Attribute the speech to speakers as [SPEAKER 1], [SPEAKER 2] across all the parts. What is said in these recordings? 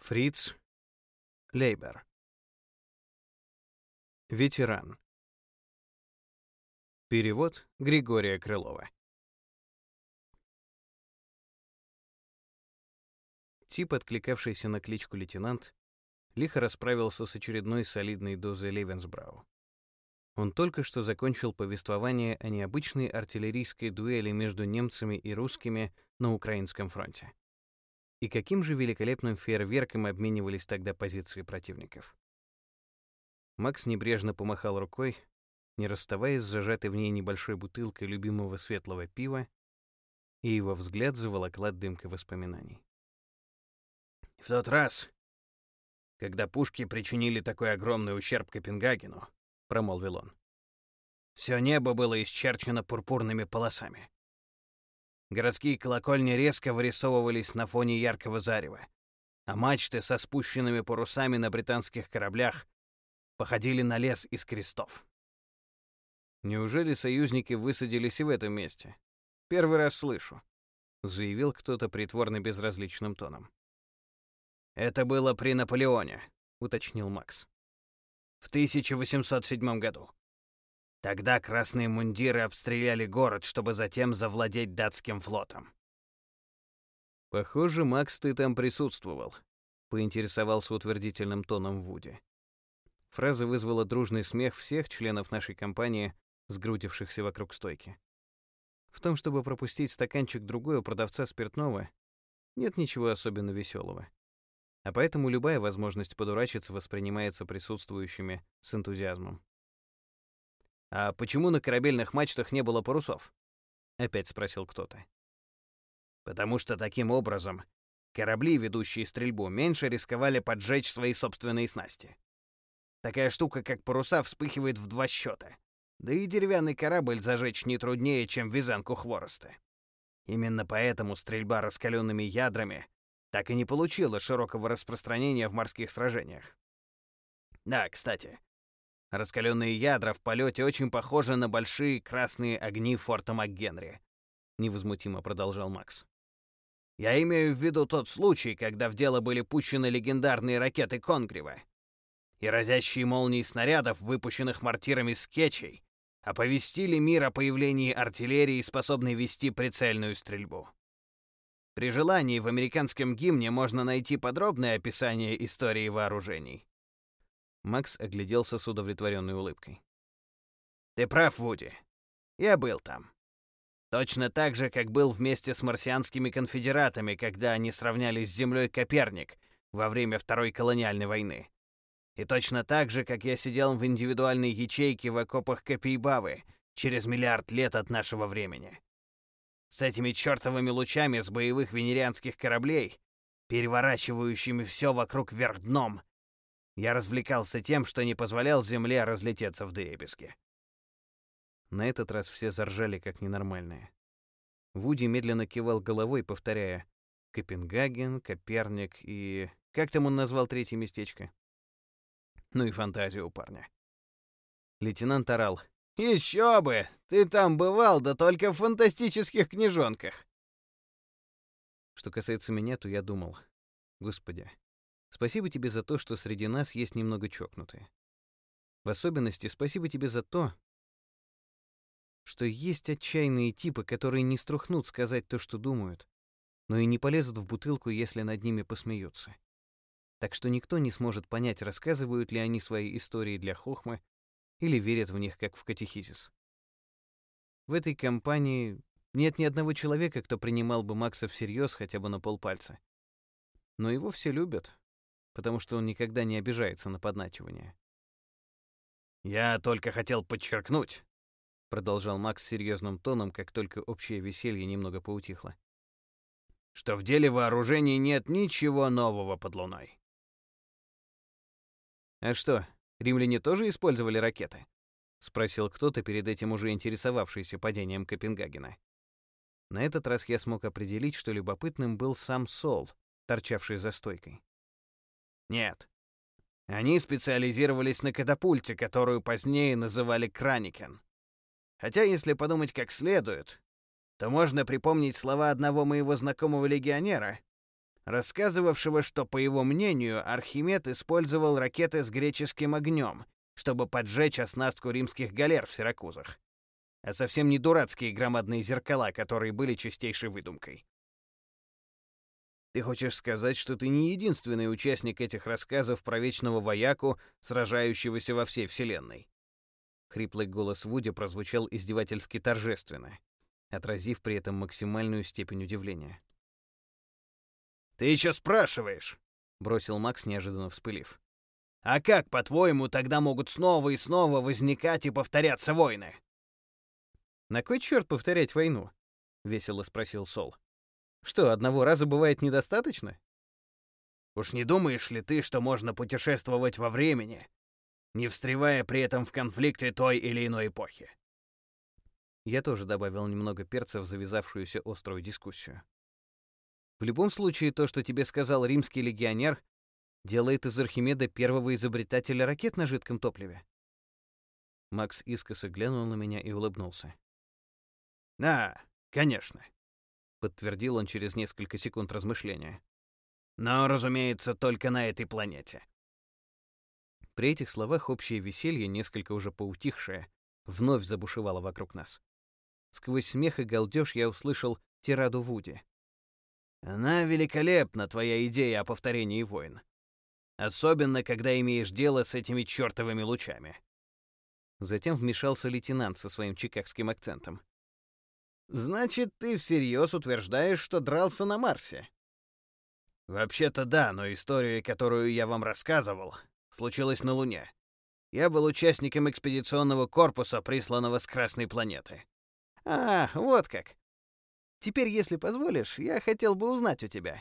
[SPEAKER 1] Фриц Лейбер. Ветеран. Перевод Григория Крылова. Тип, откликавшийся на кличку лейтенант, лихо расправился с очередной солидной дозой Левенсбрау. Он только что закончил повествование о необычной артиллерийской дуэли между немцами и русскими на Украинском фронте. И каким же великолепным фейерверком обменивались тогда позиции противников. Макс небрежно помахал рукой, не расставаясь с зажатой в ней небольшой бутылкой любимого светлого пива, и его взгляд заволокла дымка воспоминаний. «В тот раз, когда пушки причинили такой огромный ущерб Копенгагену, — промолвил он, — все небо было исчерчено пурпурными полосами. Городские колокольни резко вырисовывались на фоне яркого зарева, а мачты со спущенными парусами на британских кораблях походили на лес из крестов. Неужели союзники высадились и в этом месте? Первый раз слышу, — заявил кто-то притворно безразличным тоном. Это было при Наполеоне, — уточнил Макс. В 1807 году. Тогда красные мундиры обстреляли город, чтобы затем завладеть датским флотом. «Похоже, Макс, ты там присутствовал», — поинтересовался утвердительным тоном Вуди. Фраза вызвала дружный смех всех членов нашей компании, сгрудившихся вокруг стойки. В том, чтобы пропустить стаканчик другой у продавца спиртного, нет ничего особенно веселого. А поэтому любая возможность подурачиться воспринимается присутствующими с энтузиазмом. «А почему на корабельных мачтах не было парусов?» — опять спросил кто-то. «Потому что таким образом корабли, ведущие стрельбу, меньше рисковали поджечь свои собственные снасти. Такая штука, как паруса, вспыхивает в 2 счета. Да и деревянный корабль зажечь не труднее, чем вязанку хвороста. Именно поэтому стрельба раскаленными ядрами так и не получила широкого распространения в морских сражениях. Да, кстати, раскаленные ядра в полете очень похожи на большие красные огни форта МакГенри», — невозмутимо продолжал Макс. «Я имею в виду тот случай, когда в дело были пущены легендарные ракеты Конгрева, и разящие молнии снарядов, выпущенных мортирами Скетчей, оповестили мир о появлении артиллерии, способной вести прицельную стрельбу. При желании в американском гимне можно найти подробное описание истории вооружений». Макс огляделся с удовлетворенной улыбкой. «Ты прав, Вуди. Я был там. Точно так же, как был вместе с марсианскими конфедератами, когда они сравнялись с Землей Коперник во время Второй колониальной войны. И точно так же, как я сидел в индивидуальной ячейке в окопах Капейбавы через миллиард лет от нашего времени. С этими чертовыми лучами с боевых венерианских кораблей, переворачивающими все вокруг вверх дном, я развлекался тем, что не позволял Земле разлететься вдребезги». На этот раз все заржали как ненормальные. Вуди медленно кивал головой, повторяя «Копенгаген, Коперник и...» Как там он назвал третье местечко? Ну и фантазия у парня. Лейтенант орал: «Еще бы! Ты там бывал, да только в фантастических книжонках!» Что касается меня, то я думал: Господи, спасибо тебе за то, что среди нас есть немного чокнутые. В особенности спасибо тебе за то, что есть отчаянные типы, которые не струхнут сказать то, что думают, но и не полезут в бутылку, если над ними посмеются. Так что никто не сможет понять, рассказывают ли они свои истории для хохмы или верят в них, как в катехизис. В этой компании нет ни одного человека, кто принимал бы Макса всерьез хотя бы на полпальца. Но его все любят, потому что он никогда не обижается на подначивание. «Я только хотел подчеркнуть», — продолжал Макс серьезным тоном, как только общее веселье немного поутихло, «что в деле вооружений нет ничего нового под луной». «А что, римляне тоже использовали ракеты?» — спросил кто-то, перед этим уже интересовавшийся падением Копенгагена. На этот раз я смог определить, что любопытным был сам Сол, торчавший за стойкой. «Нет. Они специализировались на катапульте, которую позднее называли Краникен. Хотя, если подумать как следует, то можно припомнить слова одного моего знакомого легионера, рассказывавшего, что, по его мнению, Архимед использовал ракеты с греческим огнем, чтобы поджечь оснастку римских галер в Сиракузах. А совсем не дурацкие громадные зеркала, которые были чистейшей выдумкой. Ты хочешь сказать, что ты не единственный участник этих рассказов про вечного вояку, сражающегося во всей вселенной? Хриплый голос Вуди прозвучал издевательски торжественно, отразив при этом максимальную степень удивления. «Ты еще спрашиваешь?» — бросил Макс, неожиданно вспылив. «А как, по-твоему, тогда могут снова и снова возникать и повторяться войны?» «На кой черт повторять войну?» — весело спросил Сол. «Что, одного раза бывает недостаточно?» «Уж не думаешь ли ты, что можно путешествовать во времени, не встревая при этом в конфликты той или иной эпохи?» Я тоже добавил немного перца в завязавшуюся острую дискуссию. В любом случае, то, что тебе сказал римский легионер, делает из Архимеда первого изобретателя ракет на жидком топливе. Макс искоса глянул на меня и улыбнулся. «Да, конечно», — подтвердил он через несколько секунд размышления. «Но, разумеется, только на этой планете». При этих словах общее веселье, несколько уже поутихшее, вновь забушевало вокруг нас. Сквозь смех и галдеж я услышал тираду Вуди. «Она великолепна, твоя идея о повторении войн. Особенно, когда имеешь дело с этими чертовыми лучами». Затем вмешался лейтенант со своим чикагским акцентом. «Значит, ты всерьез утверждаешь, что дрался на Марсе?» «Вообще-то да, но история, которую я вам рассказывал, случилась на Луне. Я был участником экспедиционного корпуса, присланного с Красной планеты». «А, вот как. Теперь, если позволишь, я хотел бы узнать у тебя».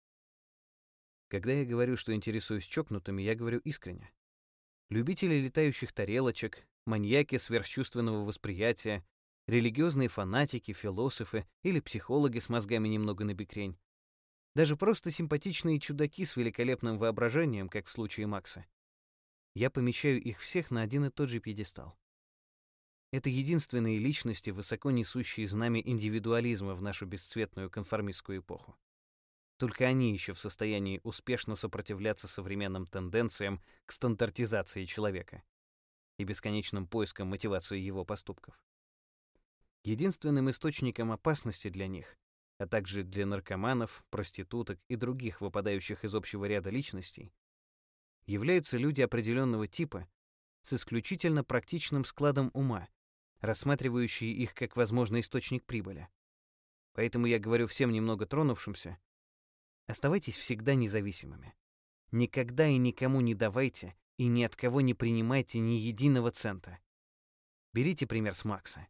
[SPEAKER 1] Когда я говорю, что интересуюсь чокнутыми, я говорю искренне. Любители летающих тарелочек, маньяки сверхчувственного восприятия, религиозные фанатики, философы или психологи с мозгами немного набекрень. Даже просто симпатичные чудаки с великолепным воображением, как в случае Макса. Я помещаю их всех на один и тот же пьедестал. Это единственные личности, высоко несущие знамя индивидуализма в нашу бесцветную конформистскую эпоху. Только они еще в состоянии успешно сопротивляться современным тенденциям к стандартизации человека и бесконечным поискам мотивации его поступков. Единственным источником опасности для них, а также для наркоманов, проституток и других выпадающих из общего ряда личностей, являются люди определенного типа с исключительно практичным складом ума, рассматривающие их как возможный источник прибыли. Поэтому я говорю всем немного тронувшимся: оставайтесь всегда независимыми. Никогда и никому не давайте и ни от кого не принимайте ни единого цента. Берите пример с Макса.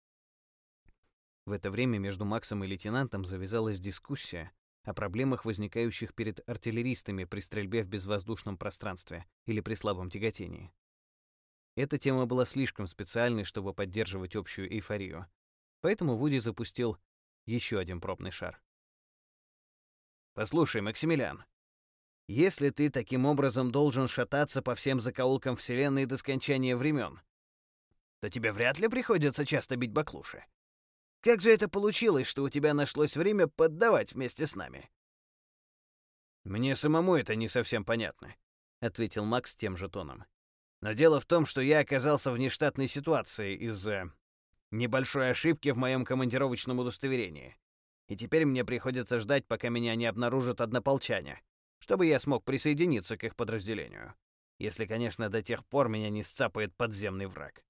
[SPEAKER 1] В это время между Максом и лейтенантом завязалась дискуссия о проблемах, возникающих перед артиллеристами при стрельбе в безвоздушном пространстве или при слабом тяготении. Эта тема была слишком специальной, чтобы поддерживать общую эйфорию. Поэтому Вуди запустил еще один пробный шар. «Послушай, Максимилиан, если ты таким образом должен шататься по всем закоулкам Вселенной до скончания времен, то тебе вряд ли приходится часто бить баклуши. Как же это получилось, что у тебя нашлось время поддавать вместе с нами?» «Мне самому это не совсем понятно», — ответил Макс тем же тоном. «Но дело в том, что я оказался в нештатной ситуации из-за небольшой ошибки в моем командировочном удостоверении. И теперь мне приходится ждать, пока меня не обнаружат однополчане, чтобы я смог присоединиться к их подразделению. Если, конечно, до тех пор меня не сцапает подземный враг».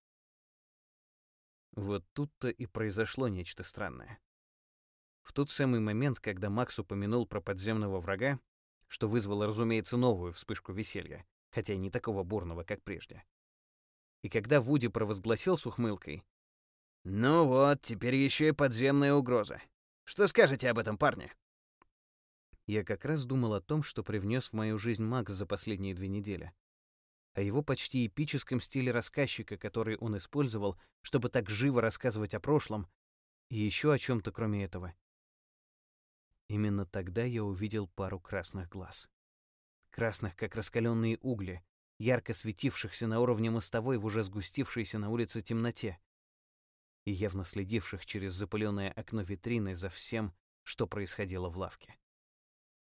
[SPEAKER 1] Вот тут-то и произошло нечто странное. В тот самый момент, когда Макс упомянул про подземного врага, что вызвало, разумеется, новую вспышку веселья, хотя и не такого бурного, как прежде. И когда Вуди провозгласил с ухмылкой: «Ну вот, теперь еще и подземная угроза. Что скажете об этом, парни?» Я как раз думал о том, что привнес в мою жизнь Макс за последние 2 недели. О его почти эпическом стиле рассказчика, который он использовал, чтобы так живо рассказывать о прошлом, и еще о чем-то кроме этого. Именно тогда я увидел пару красных глаз. Красных, как раскаленные угли, ярко светившихся на уровне мостовой в уже сгустившейся на улице темноте и явно следивших через запыленное окно витрины за всем, что происходило в лавке.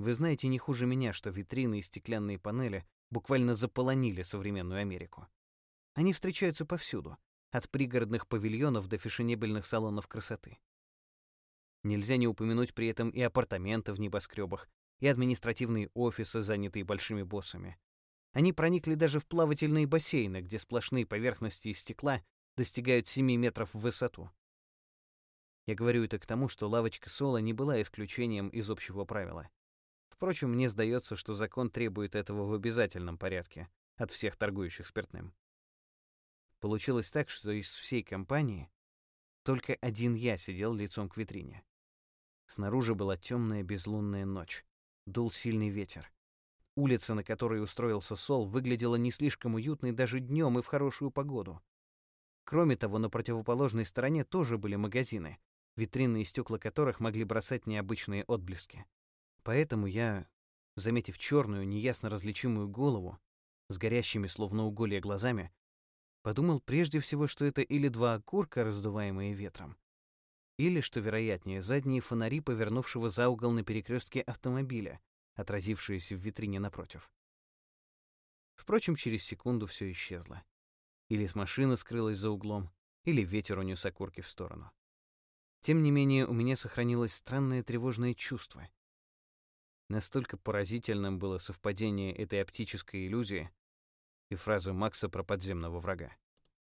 [SPEAKER 1] Вы знаете не хуже меня, что витрины и стеклянные панели буквально заполонили современную Америку. Они встречаются повсюду, от пригородных павильонов до фешенебельных салонов красоты. Нельзя не упомянуть при этом и апартаменты в небоскребах, и административные офисы, занятые большими боссами. Они проникли даже в плавательные бассейны, где сплошные поверхности из стекла достигают 7 метров в высоту. Я говорю это к тому, что лавочка Соло не была исключением из общего правила. Впрочем, мне сдается, что закон требует этого в обязательном порядке от всех торгующих спиртным. Получилось так, что из всей компании только один я сидел лицом к витрине. Снаружи была темная безлунная ночь. Дул сильный ветер. Улица, на которой устроился Сол, выглядела не слишком уютной даже днем и в хорошую погоду. Кроме того, на противоположной стороне тоже были магазины, витринные стекла которых могли бросать необычные отблески. Поэтому я, заметив черную, неясно различимую голову с горящими словно уголья глазами, подумал прежде всего, что это или два окурка, раздуваемые ветром, или, что вероятнее, задние фонари повернувшего за угол на перекрестке автомобиля, отразившиеся в витрине напротив. Впрочем, через секунду все исчезло. Или с машины скрылась за углом, или ветер унес окурки в сторону. Тем не менее, у меня сохранилось странное тревожное чувство. Настолько поразительным было совпадение этой оптической иллюзии и фразы Макса про подземного врага.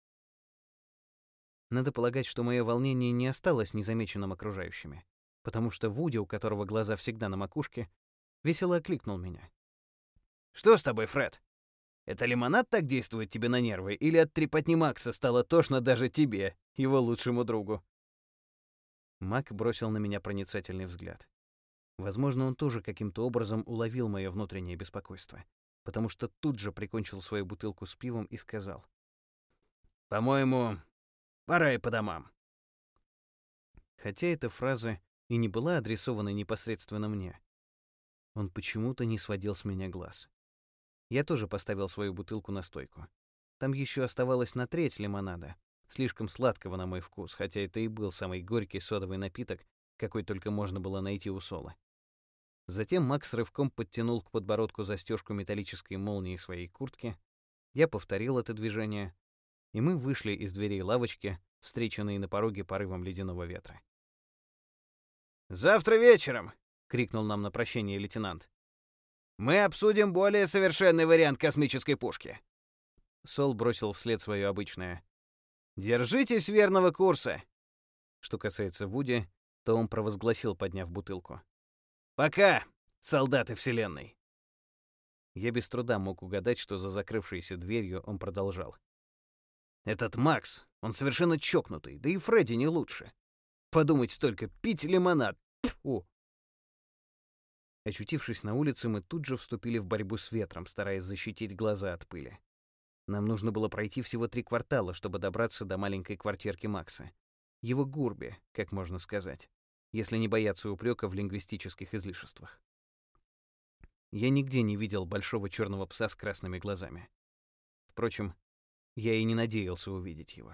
[SPEAKER 1] Надо полагать, что мое волнение не осталось незамеченным окружающими, потому что Вуди, у которого глаза всегда на макушке, весело окликнул меня. «Что с тобой, Фред? Это лимонад так действует тебе на нервы, или от трепотни Макса стало тошно даже тебе, его лучшему другу?» Мак бросил на меня проницательный взгляд. Возможно, он тоже каким-то образом уловил мое внутреннее беспокойство, потому что тут же прикончил свою бутылку с пивом и сказал: «По-моему, пора и по домам». Хотя эта фраза и не была адресована непосредственно мне, он почему-то не сводил с меня глаз. Я тоже поставил свою бутылку на стойку. Там еще оставалось на треть лимонада, слишком сладкого на мой вкус, хотя это и был самый горький содовый напиток, какой только можно было найти у Сола. Затем Макс рывком подтянул к подбородку застежку металлической молнии своей куртки. Я повторил это движение, и мы вышли из дверей лавочки, встреченные на пороге порывом ледяного ветра. «Завтра вечером!» — крикнул нам на прощение лейтенант. «Мы обсудим более совершенный вариант космической пушки». Сол бросил вслед свое обычное: «Держитесь верного курса!» Что касается Вуди, то он провозгласил, подняв бутылку: «Пока, солдаты Вселенной!» Я без труда мог угадать, что за закрывшейся дверью он продолжал: «Этот Макс, он совершенно чокнутый, да и Фредди не лучше. Подумать только, пить лимонад! Тьфу!» Очутившись на улице, мы тут же вступили в борьбу с ветром, стараясь защитить глаза от пыли. Нам нужно было пройти всего 3 квартала, чтобы добраться до маленькой квартирки Макса. Его гурби, как можно сказать, если не бояться упрека в лингвистических излишествах. Я нигде не видел большого черного пса с красными глазами. Впрочем, я и не надеялся увидеть его.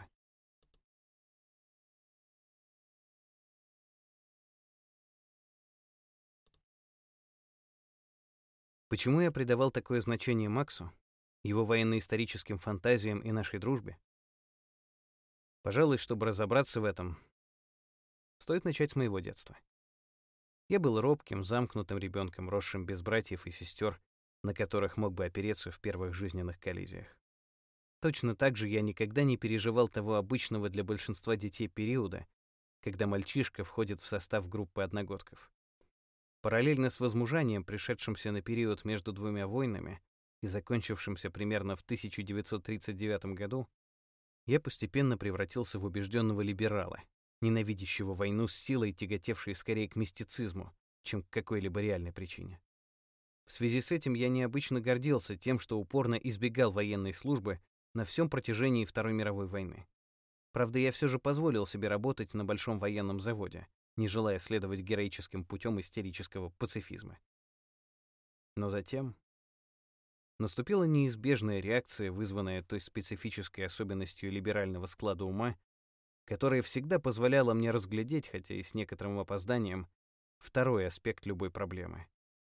[SPEAKER 1] Почему я придавал такое значение Максу, его военно-историческим фантазиям и нашей дружбе? Пожалуй, чтобы разобраться в этом, стоит начать с моего детства. Я был робким, замкнутым ребенком, росшим без братьев и сестер, на которых мог бы опереться в первых жизненных коллизиях. Точно так же я никогда не переживал того обычного для большинства детей периода, когда мальчишка входит в состав группы одногодков. Параллельно с возмужанием, пришедшимся на период между двумя войнами и закончившимся примерно в 1939 году, я постепенно превратился в убежденного либерала, ненавидящего войну с силой, тяготевшей скорее к мистицизму, чем к какой-либо реальной причине. В связи с этим я необычно гордился тем, что упорно избегал военной службы на всем протяжении Второй мировой войны. Правда, я все же позволил себе работать на большом военном заводе, не желая следовать героическим путем истерического пацифизма. Но затем наступила неизбежная реакция, вызванная той специфической особенностью либерального склада ума, которая всегда позволяла мне разглядеть, хотя и с некоторым опозданием, второй аспект любой проблемы.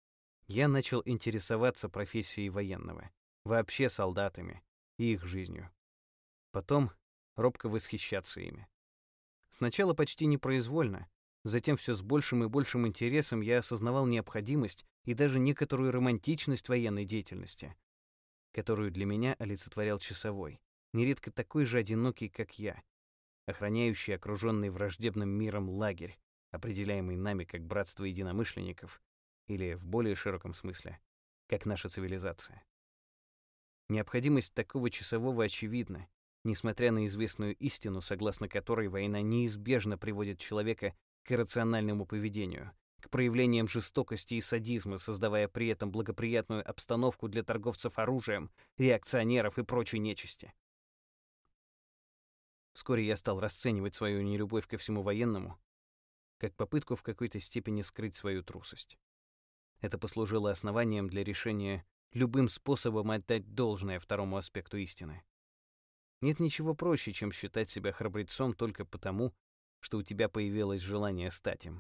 [SPEAKER 1] Я начал интересоваться профессией военного, вообще солдатами и их жизнью. Потом робко восхищаться ими. Сначала почти непроизвольно, затем все с большим и большим интересом я осознавал необходимость и даже некоторую романтичность военной деятельности, которую для меня олицетворял часовой, нередко такой же одинокий, как я, охраняющий окруженный враждебным миром лагерь, определяемый нами как братство единомышленников, или в более широком смысле, как наша цивилизация. Необходимость такого часового очевидна, несмотря на известную истину, согласно которой война неизбежно приводит человека к иррациональному поведению, к проявлениям жестокости и садизма, создавая при этом благоприятную обстановку для торговцев оружием, реакционеров и прочей нечисти. Вскоре я стал расценивать свою нелюбовь ко всему военному как попытку в какой-то степени скрыть свою трусость. Это послужило основанием для решения любым способом отдать должное второму аспекту истины. Нет ничего проще, чем считать себя храбрецом только потому, что у тебя появилось желание стать им.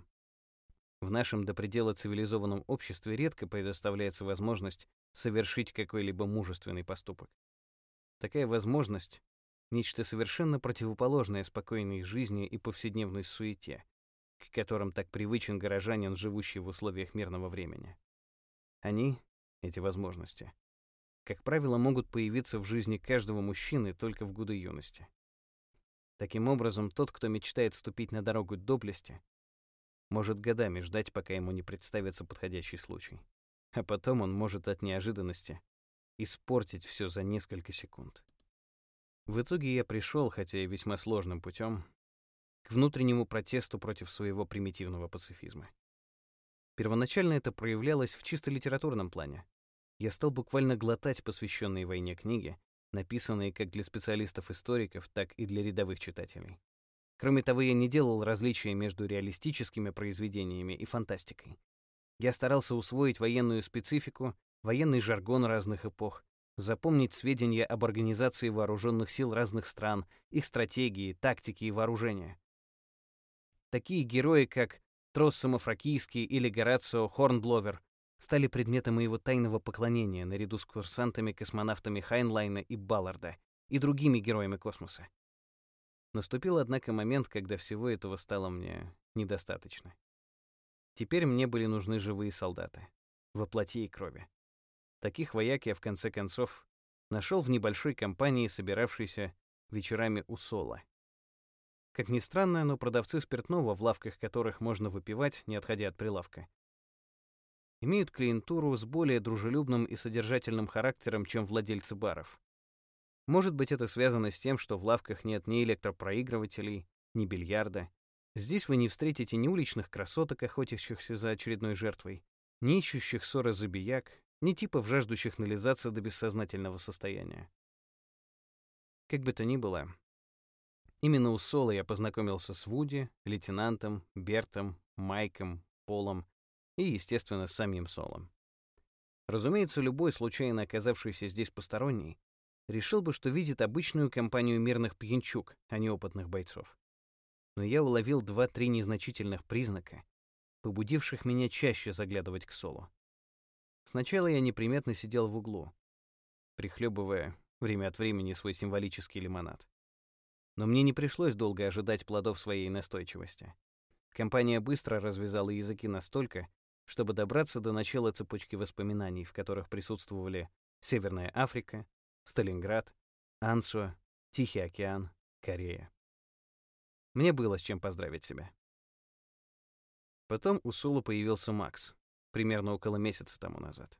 [SPEAKER 1] В нашем до предела цивилизованном обществе редко предоставляется возможность совершить какой-либо мужественный поступок. Такая возможность — нечто совершенно противоположное спокойной жизни и повседневной суете, к которым так привычен горожанин, живущий в условиях мирного времени. Они, эти возможности, как правило, могут появиться в жизни каждого мужчины только в годы юности. Таким образом, тот, кто мечтает ступить на дорогу доблести, может годами ждать, пока ему не представится подходящий случай. А потом он может от неожиданности испортить все за несколько секунд. В итоге я пришел, хотя и весьма сложным путем, к внутреннему протесту против своего примитивного пацифизма. Первоначально это проявлялось в чисто литературном плане. Я стал буквально глотать посвященные войне книги, написанные как для специалистов-историков, так и для рядовых читателей. Кроме того, я не делал различия между реалистическими произведениями и фантастикой. Я старался усвоить военную специфику, военный жаргон разных эпох, запомнить сведения об организации вооруженных сил разных стран, их стратегии, тактики и вооружения. Такие герои, как Трос Самофракийский или Горацио Хорнбловер, стали предметом моего тайного поклонения наряду с курсантами-космонавтами Хайнлайна и Балларда и другими героями космоса. Наступил, однако, момент, когда всего этого стало мне недостаточно. Теперь мне были нужны живые солдаты, во плоти и крови. Таких вояк я, в конце концов, нашел в небольшой компании, собиравшейся вечерами у Соло. Как ни странно, но продавцы спиртного, в лавках которых можно выпивать, не отходя от прилавка, имеют клиентуру с более дружелюбным и содержательным характером, чем владельцы баров. Может быть, это связано с тем, что в лавках нет ни электропроигрывателей, ни бильярда. Здесь вы не встретите ни уличных красоток, охотящихся за очередной жертвой, ни ищущих ссоры забияк, ни типов, жаждущих нализаться до бессознательного состояния. Как бы то ни было, именно у Соло я познакомился с Вуди, лейтенантом, Бертом, Майком, Полом и, естественно, с самим Солом. Разумеется, любой, случайно оказавшийся здесь посторонний, решил бы, что видит обычную компанию мирных пьянчуг, а не опытных бойцов. Но я уловил 2-3 незначительных признака, побудивших меня чаще заглядывать к Солу. Сначала я неприметно сидел в углу, прихлебывая время от времени свой символический лимонад. Но мне не пришлось долго ожидать плодов своей настойчивости. Компания быстро развязала языки настолько, чтобы добраться до начала цепочки воспоминаний, в которых присутствовали Северная Африка, Сталинград, Ансуа, Тихий океан, Корея. Мне было с чем поздравить себя. Потом у Соло появился Макс, примерно около месяца тому назад.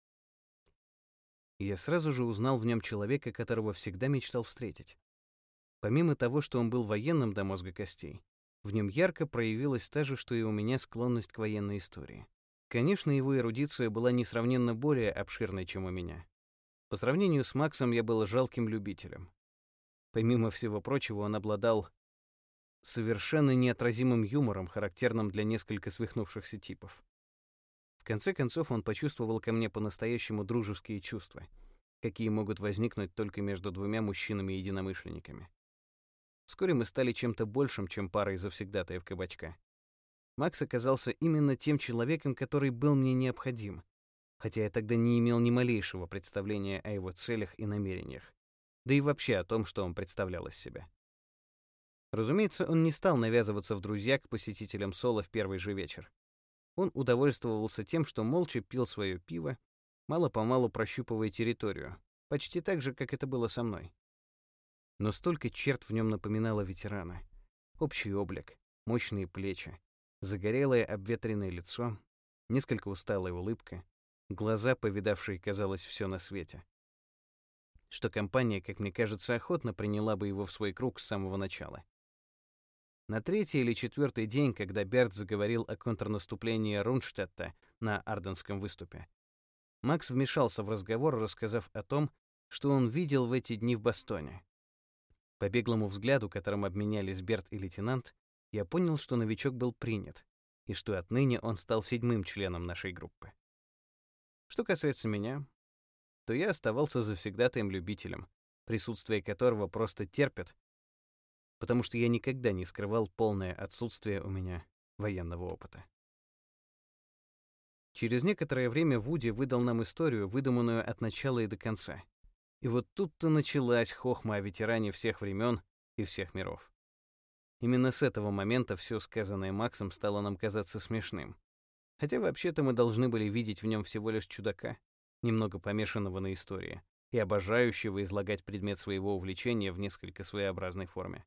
[SPEAKER 1] Я сразу же узнал в нем человека, которого всегда мечтал встретить. Помимо того, что он был военным до мозга костей, в нем ярко проявилась та же, что и у меня, склонность к военной истории. Конечно, его эрудиция была несравненно более обширной, чем у меня. По сравнению с Максом я был жалким любителем. Помимо всего прочего, он обладал совершенно неотразимым юмором, характерным для несколько свихнувшихся типов. В конце концов, он почувствовал ко мне по-настоящему дружеские чувства, какие могут возникнуть только между двумя мужчинами-единомышленниками. Вскоре мы стали чем-то большим, чем парой завсегдатаев кабачка. Макс оказался именно тем человеком, который был мне необходим, хотя я тогда не имел ни малейшего представления о его целях и намерениях, да и вообще о том, что он представлял из себя. Разумеется, он не стал навязываться в друзья к посетителям Соло в первый же вечер. Он удовольствовался тем, что молча пил свое пиво, мало-помалу прощупывая территорию, почти так же, как это было со мной. Но столько черт в нем напоминало ветерана. Общий облик, мощные плечи, загорелое обветренное лицо, несколько усталая улыбка, глаза, повидавшие, казалось, все на свете. Что компания, как мне кажется, охотно приняла бы его в свой круг с самого начала. На третий или четвертый день, когда Берт заговорил о контрнаступлении Рунштадта на Арденском выступе, Макс вмешался в разговор, рассказав о том, что он видел в эти дни в Бостоне. По беглому взгляду, которым обменялись Берт и лейтенант, я понял, что новичок был принят, и что отныне он стал 7-м членом нашей группы. Что касается меня, то я оставался завсегдатаем-любителем, присутствие которого просто терпят, потому что я никогда не скрывал полное отсутствие у меня военного опыта. Через некоторое время Вуди выдал нам историю, выдуманную от начала и до конца. И вот тут-то началась хохма о ветеране всех времен и всех миров. Именно с этого момента все сказанное Максом стало нам казаться смешным. Хотя вообще-то мы должны были видеть в нем всего лишь чудака, немного помешанного на истории, и обожающего излагать предмет своего увлечения в несколько своеобразной форме.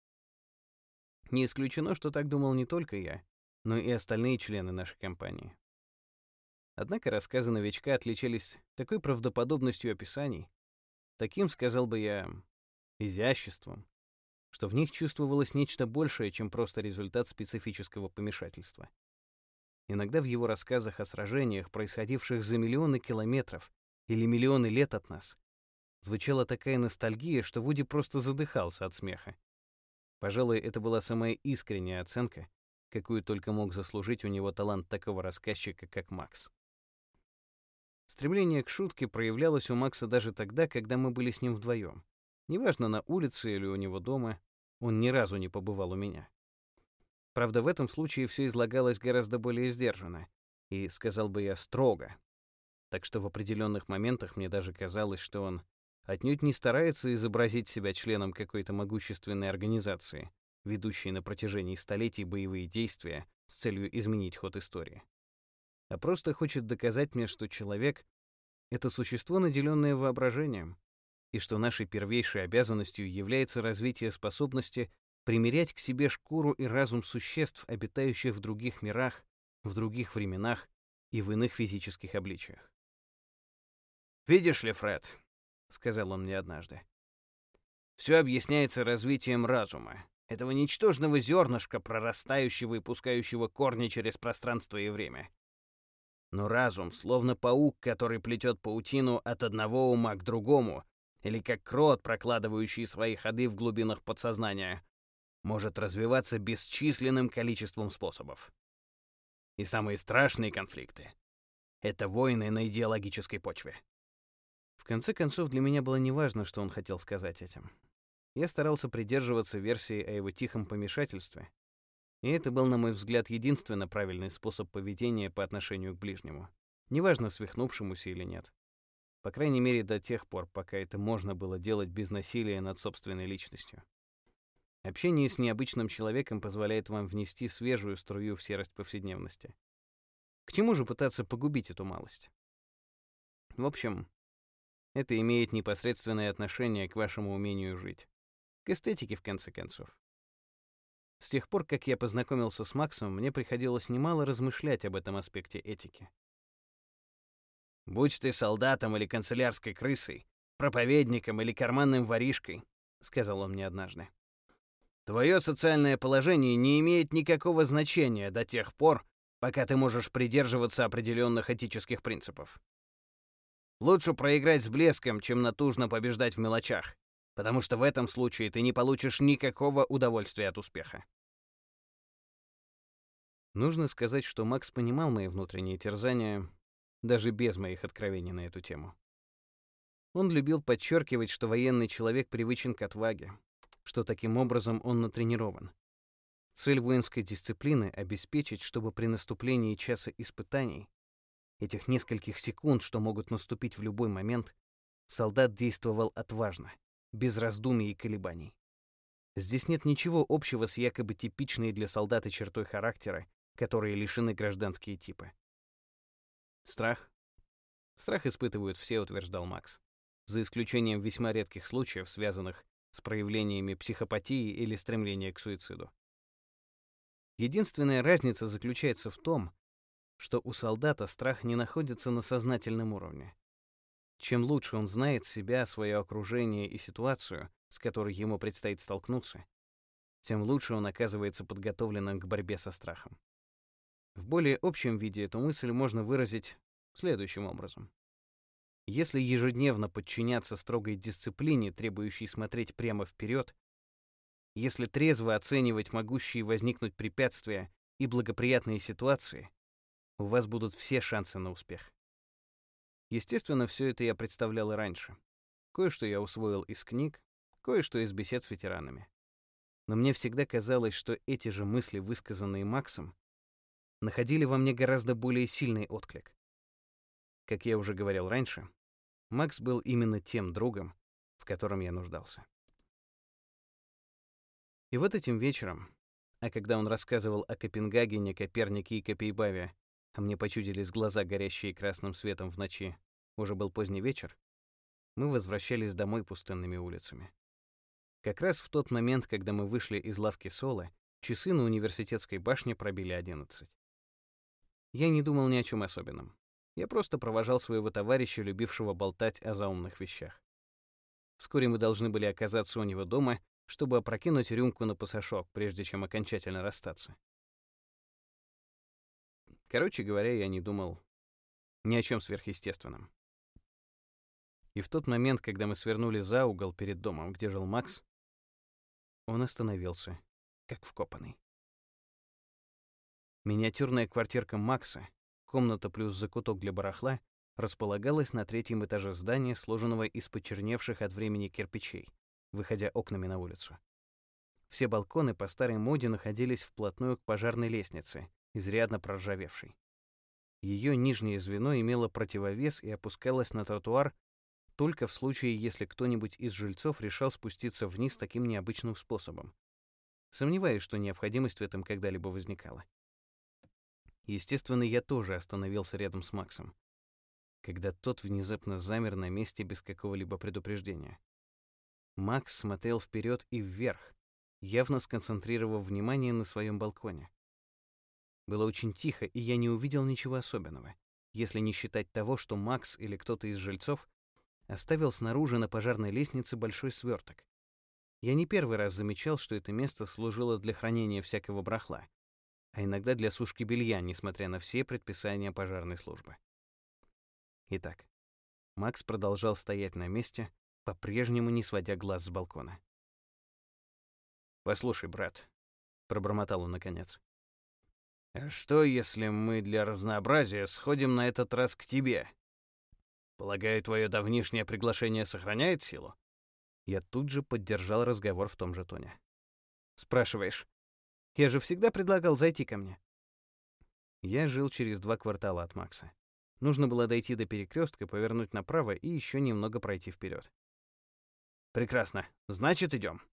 [SPEAKER 1] Не исключено, что так думал не только я, но и остальные члены нашей компании. Однако рассказы новичка отличались такой правдоподобностью описаний, таким, сказал бы я, изяществом, что в них чувствовалось нечто большее, чем просто результат специфического помешательства. Иногда в его рассказах о сражениях, происходивших за миллионы километров или миллионы лет от нас, звучала такая ностальгия, что Вуди просто задыхался от смеха. Пожалуй, это была самая искренняя оценка, какую только мог заслужить у него талант такого рассказчика, как Макс. Стремление к шутке проявлялось у Макса даже тогда, когда мы были с ним вдвоем. Неважно, на улице или у него дома, он ни разу не побывал у меня. Правда, в этом случае все излагалось гораздо более сдержанно и, сказал бы я, строго. Так что в определенных моментах мне даже казалось, что он отнюдь не старается изобразить себя членом какой-то могущественной организации, ведущей на протяжении столетий боевые действия с целью изменить ход истории, а просто хочет доказать мне, что человек — это существо, наделенное воображением, и что нашей первейшей обязанностью является развитие способности примерять к себе шкуру и разум существ, обитающих в других мирах, в других временах и в иных физических обличиях. «Видишь ли, Фред», — сказал он мне однажды, — «все объясняется развитием разума, этого ничтожного зернышка, прорастающего и пускающего корни через пространство и время. Но разум, словно паук, который плетет паутину от одного ума к другому, или как крот, прокладывающий свои ходы в глубинах подсознания, может развиваться бесчисленным количеством способов. И самые страшные конфликты — это войны на идеологической почве». В конце концов, для меня было неважно, что он хотел сказать этим. Я старался придерживаться версии о его тихом помешательстве, и это был, на мой взгляд, единственно правильный способ поведения по отношению к ближнему, неважно, свихнувшемуся или нет. По крайней мере, до тех пор, пока это можно было делать без насилия над собственной личностью. Общение с необычным человеком позволяет вам внести свежую струю в серость повседневности. К чему же пытаться погубить эту малость? В общем, это имеет непосредственное отношение к вашему умению жить. К эстетике, в конце концов. С тех пор, как я познакомился с Максом, мне приходилось немало размышлять об этом аспекте этики. «Будь ты солдатом или канцелярской крысой, проповедником или карманным воришкой», — сказал он мне однажды, «твое социальное положение не имеет никакого значения до тех пор, пока ты можешь придерживаться определенных этических принципов. Лучше проиграть с блеском, чем натужно побеждать в мелочах, потому что в этом случае ты не получишь никакого удовольствия от успеха». Нужно сказать, что Макс понимал мои внутренние терзания, даже без моих откровений на эту тему. Он любил подчеркивать, что военный человек привычен к отваге, что таким образом он натренирован. Цель воинской дисциплины — обеспечить, чтобы при наступлении часа испытаний этих нескольких секунд, что могут наступить в любой момент, солдат действовал отважно, без раздумий и колебаний. Здесь нет ничего общего с якобы типичной для солдата чертой характера, которые лишены гражданские типы. Страх? Страх испытывают все, утверждал Макс, за исключением весьма редких случаев, связанных с проявлениями психопатии или стремления к суициду. Единственная разница заключается в том, что у солдата страх не находится на сознательном уровне. Чем лучше он знает себя, свое окружение и ситуацию, с которой ему предстоит столкнуться, тем лучше он оказывается подготовленным к борьбе со страхом. В более общем виде эту мысль можно выразить следующим образом. Если ежедневно подчиняться строгой дисциплине, требующей смотреть прямо вперед, если трезво оценивать могущие возникнуть препятствия и благоприятные ситуации, у вас будут все шансы на успех. Естественно, все это я представлял и раньше. Кое-что я усвоил из книг, кое-что из бесед с ветеранами. Но мне всегда казалось, что эти же мысли, высказанные Максом, находили во мне гораздо более сильный отклик. Как я уже говорил раньше, Макс был именно тем другом, в котором я нуждался. И вот этим вечером, а когда он рассказывал о Копенгагене, Копернике и Копейбаве, а мне почудились глаза, горящие красным светом в ночи, уже был поздний вечер, мы возвращались домой пустынными улицами. Как раз в тот момент, когда мы вышли из лавки Соло, часы на университетской башне пробили 11. Я не думал ни о чем особенном. Я просто провожал своего товарища, любившего болтать о заумных вещах. Вскоре мы должны были оказаться у него дома, чтобы опрокинуть рюмку на пасашок, прежде чем окончательно расстаться. Короче говоря, я не думал ни о чем сверхъестественном. И в тот момент, когда мы свернули за угол перед домом, где жил Макс, он остановился, как вкопанный. Миниатюрная квартирка Макса, комната плюс закуток для барахла, располагалась на 3-м этаже здания, сложенного из почерневших от времени кирпичей, выходя окнами на улицу. Все балконы по старой моде находились вплотную к пожарной лестнице, изрядно проржавевшей. Ее нижнее звено имело противовес и опускалось на тротуар только в случае, если кто-нибудь из жильцов решал спуститься вниз таким необычным способом. Сомневаюсь, что необходимость в этом когда-либо возникала. Естественно, я тоже остановился рядом с Максом, когда тот внезапно замер на месте без какого-либо предупреждения. Макс смотрел вперед и вверх, явно сконцентрировав внимание на своем балконе. Было очень тихо, и я не увидел ничего особенного, если не считать того, что Макс или кто-то из жильцов оставил снаружи на пожарной лестнице большой сверток. Я не первый раз замечал, что это место служило для хранения всякого барахла, а иногда для сушки белья, несмотря на все предписания пожарной службы. Итак, Макс продолжал стоять на месте, по-прежнему не сводя глаз с балкона. «Послушай, брат», — пробормотал он наконец, «а что, если мы для разнообразия сходим на этот раз к тебе? Полагаю, твое давнишнее приглашение сохраняет силу?» Я тут же поддержал разговор в том же тоне. «Спрашиваешь? Я же всегда предлагал зайти ко мне». Я жил через 2 квартала от Макса. Нужно было дойти до перекрестка, повернуть направо и еще немного пройти вперед. «Прекрасно. Значит, идем».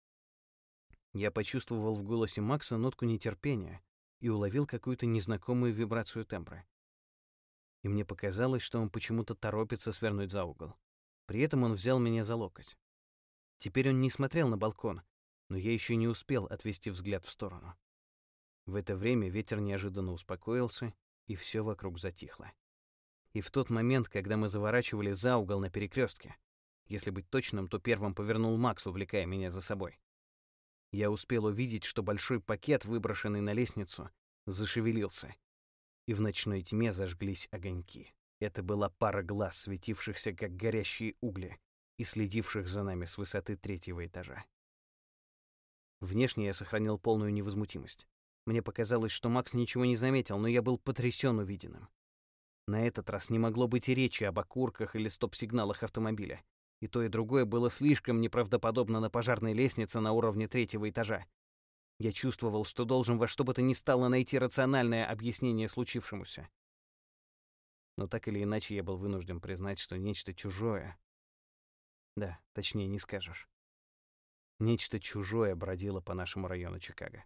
[SPEAKER 1] Я почувствовал в голосе Макса нотку нетерпения и уловил какую-то незнакомую вибрацию тембра. И мне показалось, что он почему-то торопится свернуть за угол. При этом он взял меня за локоть. Теперь он не смотрел на балкон, но я еще не успел отвести взгляд в сторону. В это время ветер неожиданно успокоился, и все вокруг затихло. И в тот момент, когда мы заворачивали за угол на перекрестке, если быть точным, то первым повернул Макс, увлекая меня за собой, я успел увидеть, что большой пакет, выброшенный на лестницу, зашевелился, и в ночной тьме зажглись огоньки. Это была пара глаз, светившихся как горящие угли и следивших за нами с высоты 3-го этажа. Внешне я сохранил полную невозмутимость. Мне показалось, что Макс ничего не заметил, но я был потрясен увиденным. На этот раз не могло быть и речи об окурках или стоп-сигналах автомобиля. И то, и другое было слишком неправдоподобно на пожарной лестнице на уровне 3-го этажа. Я чувствовал, что должен во что бы то ни стало найти рациональное объяснение случившемуся. Но так или иначе я был вынужден признать, что нечто чужое... Да, точнее, не скажешь. Нечто чужое бродило по нашему району Чикаго.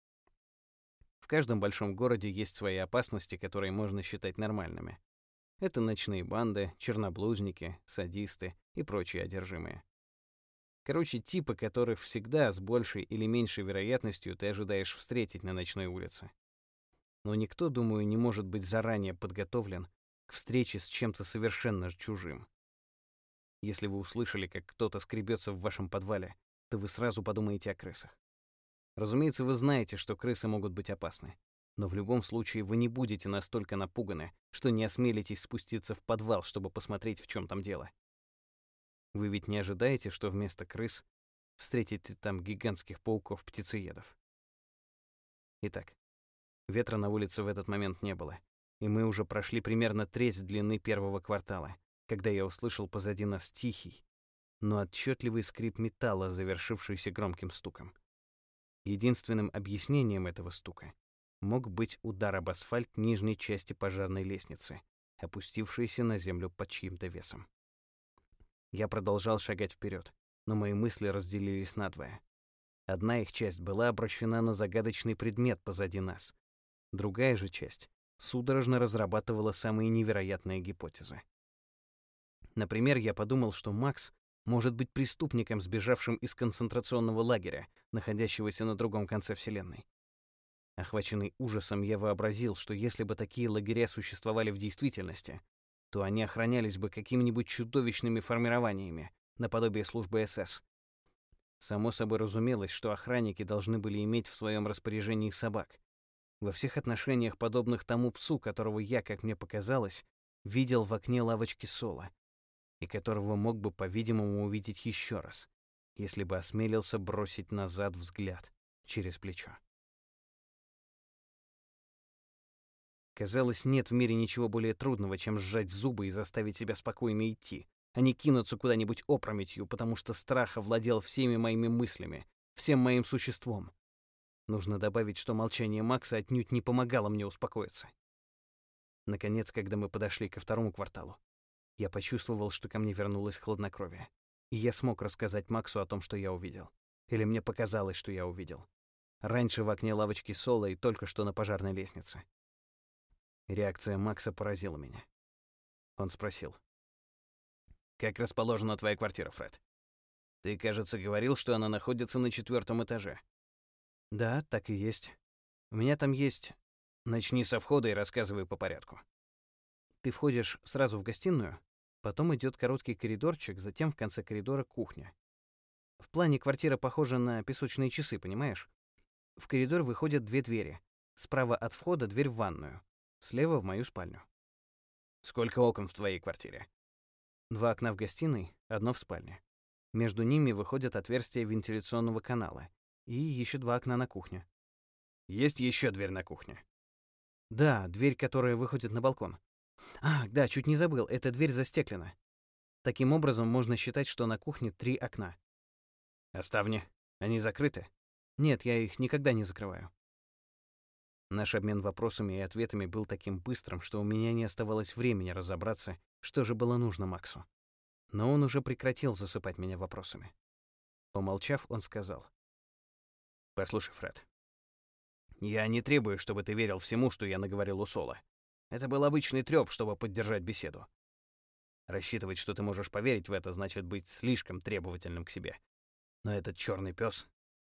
[SPEAKER 1] В каждом большом городе есть свои опасности, которые можно считать нормальными. Это ночные банды, черноблузники, садисты и прочие одержимые. Короче, типы, которых всегда с большей или меньшей вероятностью ты ожидаешь встретить на ночной улице. Но никто, думаю, не может быть заранее подготовлен к встрече с чем-то совершенно чужим. Если вы услышали, как кто-то скребется в вашем подвале, то вы сразу подумаете о крысах. Разумеется, вы знаете, что крысы могут быть опасны. Но в любом случае вы не будете настолько напуганы, что не осмелитесь спуститься в подвал, чтобы посмотреть, в чем там дело. Вы ведь не ожидаете, что вместо крыс встретите там гигантских пауков-птицеедов. Итак, ветра на улице в этот момент не было, и мы уже прошли примерно треть длины первого квартала, когда я услышал позади нас тихий, но отчетливый скрип металла, завершившийся громким стуком. Единственным объяснением этого стука мог быть удар об асфальт нижней части пожарной лестницы, опустившейся на землю под чьим-то весом. Я продолжал шагать вперед, но мои мысли разделились надвое. Одна их часть была обращена на загадочный предмет позади нас. Другая же часть судорожно разрабатывала самые невероятные гипотезы. Например, я подумал, что Макс может быть преступником, сбежавшим из концентрационного лагеря, находящегося на другом конце Вселенной. Охваченный ужасом, я вообразил, что если бы такие лагеря существовали в действительности, то они охранялись бы какими-нибудь чудовищными формированиями, наподобие службы СС. Само собой разумелось, что охранники должны были иметь в своем распоряжении собак. Во всех отношениях подобных тому псу, которого я, как мне показалось, видел в окне лавочки Соло, и которого мог бы, по-видимому, увидеть еще раз, если бы осмелился бросить назад взгляд через плечо. Казалось, нет в мире ничего более трудного, чем сжать зубы и заставить себя спокойно идти, а не кинуться куда-нибудь опрометью, потому что страх овладел всеми моими мыслями, всем моим существом. Нужно добавить, что молчание Макса отнюдь не помогало мне успокоиться. Наконец, когда мы подошли ко второму кварталу, я почувствовал, что ко мне вернулось хладнокровие, и я смог рассказать Максу о том, что я увидел. Или мне показалось, что я увидел. Раньше в окне лавочки Соло и только что на пожарной лестнице. Реакция Макса поразила меня. Он спросил: «Как расположена твоя квартира, Фред? Ты, кажется, говорил, что она находится на 4-м этаже». «Да, так и есть. У меня там есть...» «Начни со входа и рассказывай по порядку». Ты входишь сразу в гостиную, потом идет короткий коридорчик, затем в конце коридора кухня. В плане квартира похожа на песочные часы, понимаешь? В коридор выходят две двери. Справа от входа дверь в ванную, слева в мою спальню. Сколько окон в твоей квартире? 2 окна в гостиной, одно в спальне. Между ними выходят отверстия вентиляционного канала. И еще 2 окна на кухне. Есть еще дверь на кухне? Да, дверь, которая выходит на балкон. А, да, чуть не забыл, эта дверь застеклена. Таким образом, можно считать, что на кухне 3 окна. А ставни? Они закрыты? Нет, я их никогда не закрываю. Наш обмен вопросами и ответами был таким быстрым, что у меня не оставалось времени разобраться, что же было нужно Максу. Но он уже прекратил засыпать меня вопросами. Помолчав, он сказал: «Послушай, Фред, я не требую, чтобы ты верил всему, что я наговорил у Соло. Это был обычный трёп, чтобы поддержать беседу. Рассчитывать, что ты можешь поверить в это, значит быть слишком требовательным к себе. Но этот чёрный пёс...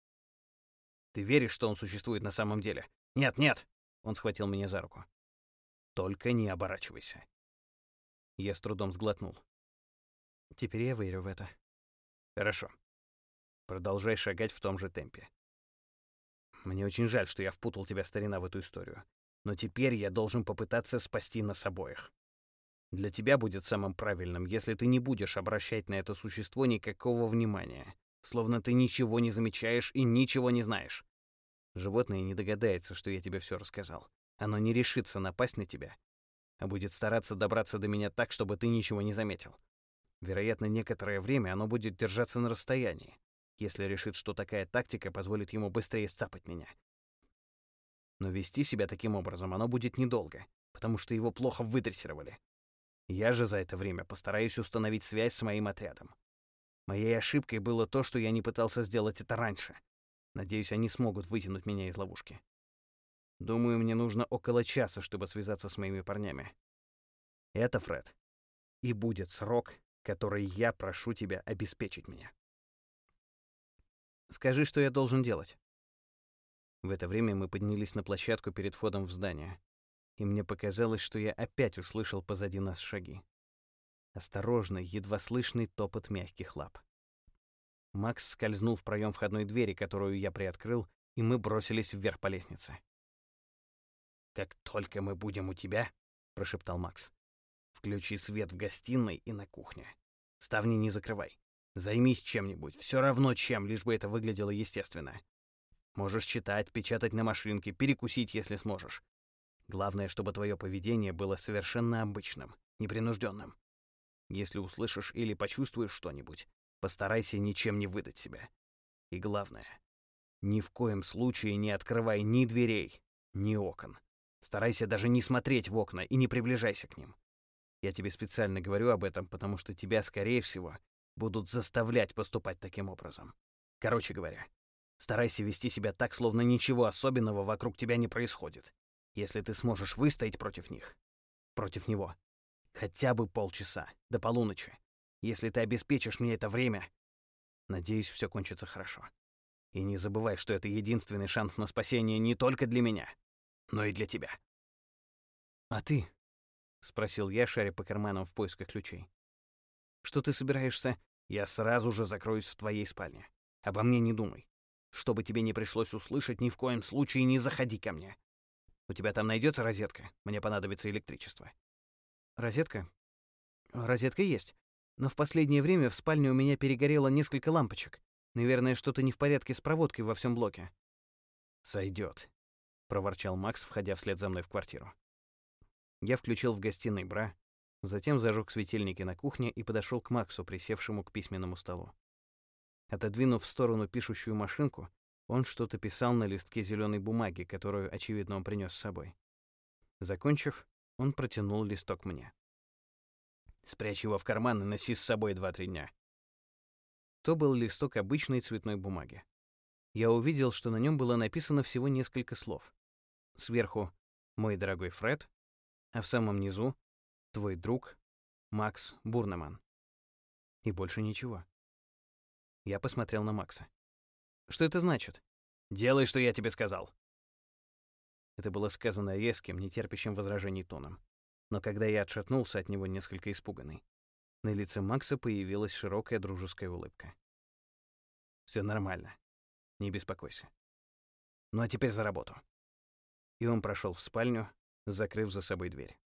[SPEAKER 1] Ты веришь, что он существует на самом деле? Нет, нет!» Он схватил меня за руку. «Только не оборачивайся». Я с трудом сглотнул. Теперь я верю в это. Хорошо. Продолжай шагать в том же темпе. Мне очень жаль, что я впутал тебя, старина, в эту историю. Но теперь я должен попытаться спасти нас обоих. Для тебя будет самым правильным, если ты не будешь обращать на это существо никакого внимания, словно ты ничего не замечаешь и ничего не знаешь. Животное не догадается, что я тебе все рассказал. Оно не решится напасть на тебя, а будет стараться добраться до меня так, чтобы ты ничего не заметил. Вероятно, некоторое время оно будет держаться на расстоянии, если решит, что такая тактика позволит ему быстрее сцапать меня. Но вести себя таким образом оно будет недолго, потому что его плохо выдрессировали. Я же за это время постараюсь установить связь с моим отрядом. Моей ошибкой было то, что я не пытался сделать это раньше. Надеюсь, они смогут вытянуть меня из ловушки. Думаю, мне нужно около часа, чтобы связаться с моими парнями. Это, Фред, и будет срок, который я прошу тебя обеспечить мне. Скажи, что я должен делать. В это время мы поднялись на площадку перед входом в здание, и мне показалось, что я опять услышал позади нас шаги. Осторожный, едва слышный топот мягких лап. Макс скользнул в проем входной двери, которую я приоткрыл, и мы бросились вверх по лестнице. «Как только мы будем у тебя», — прошептал Макс, — «включи свет в гостиной и на кухне. Ставни не закрывай. Займись чем-нибудь, все равно чем, лишь бы это выглядело естественно. Можешь читать, печатать на машинке, перекусить, если сможешь. Главное, чтобы твое поведение было совершенно обычным, непринужденным. Если услышишь или почувствуешь что-нибудь, постарайся ничем не выдать себя. И главное, ни в коем случае не открывай ни дверей, ни окон. Старайся даже не смотреть в окна и не приближайся к ним. Я тебе специально говорю об этом, потому что тебя, скорее всего, будут заставлять поступать таким образом. Короче говоря, старайся вести себя так, словно ничего особенного вокруг тебя не происходит. Если ты сможешь выстоять против них, против него, хотя бы полчаса, до полуночи, если ты обеспечишь мне это время, надеюсь, все кончится хорошо. И не забывай, что это единственный шанс на спасение не только для меня, но и для тебя. «А ты?» — спросил я, шаря по карманам в поисках ключей. «Что ты собираешься?» «Я сразу же закроюсь в твоей спальне. Обо мне не думай. Что бы тебе не пришлось услышать, ни в коем случае не заходи ко мне. У тебя там найдется розетка? Мне понадобится электричество». «Розетка? Розетка есть. Но в последнее время в спальне у меня перегорело несколько лампочек. Наверное, что-то не в порядке с проводкой во всем блоке». «Сойдет», — проворчал Макс, входя вслед за мной в квартиру. Я включил в гостиной бра, затем зажег светильники на кухне и подошел к Максу, присевшему к письменному столу. Отодвинув в сторону пишущую машинку, он что-то писал на листке зеленой бумаги, которую, очевидно, он принес с собой. Закончив, он протянул листок мне. «Спрячь его в карман и носи с собой 2-3 дня». То был листок обычной цветной бумаги. Я увидел, что на нем было написано всего несколько слов. Сверху «Мой дорогой Фред», а в самом низу «Твой друг Макс Бурнеман». И больше ничего. Я посмотрел на Макса. «Что это значит?» «Делай, что я тебе сказал». Это было сказано резким, нетерпящим возражений тоном. Но когда я отшатнулся от него, несколько испуганный, на лице Макса появилась широкая дружеская улыбка. «Все нормально. Не беспокойся. Ну а теперь за работу». И он прошел в спальню, закрыв за собой дверь.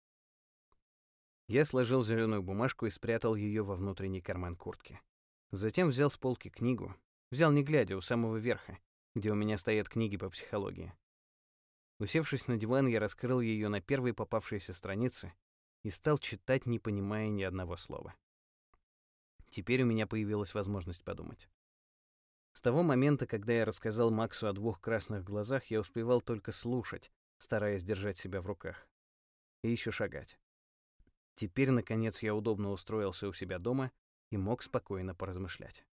[SPEAKER 1] Я сложил зеленую бумажку и спрятал ее во внутренний карман куртки. Затем взял с полки книгу, взял не глядя, у самого верха, где у меня стоят книги по психологии. Усевшись на диван, я раскрыл ее на первой попавшейся странице и стал читать, не понимая ни одного слова. Теперь у меня появилась возможность подумать. С того момента, когда я рассказал Максу о 2 красных глазах, я успевал только слушать, стараясь держать себя в руках. И еще шагать. Теперь, наконец, я удобно устроился у себя дома и мог спокойно поразмышлять.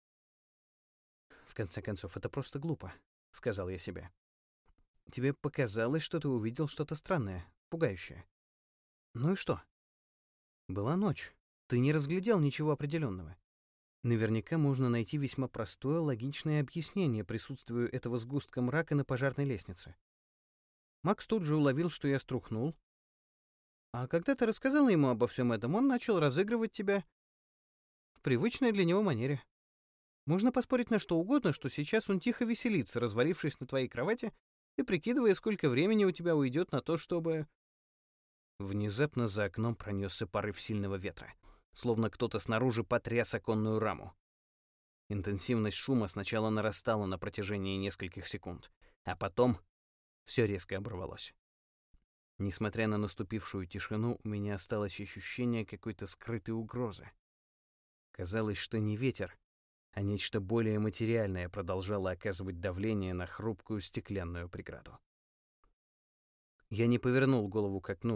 [SPEAKER 1] «В конце концов, это просто глупо», — сказал я себе. «Тебе показалось, что ты увидел что-то странное, пугающее. Ну и что? Была ночь. Ты не разглядел ничего определенного. Наверняка можно найти весьма простое, логичное объяснение присутствию этого сгустка мрака на пожарной лестнице. Макс тут же уловил, что я струхнул. А когда ты рассказал ему обо всем этом, он начал разыгрывать тебя в привычной для него манере. Можно поспорить на что угодно, что сейчас он тихо веселится, развалившись на твоей кровати и прикидывая, сколько времени у тебя уйдет на то, чтобы...» Внезапно за окном пронесся порыв сильного ветра, словно кто-то снаружи потряс оконную раму. Интенсивность шума сначала нарастала на протяжении нескольких секунд, а потом все резко оборвалось. Несмотря на наступившую тишину, у меня осталось ощущение какой-то скрытой угрозы. Казалось, что не ветер, а нечто более материальное продолжало оказывать давление на хрупкую стеклянную преграду. Я не повернул голову к окну,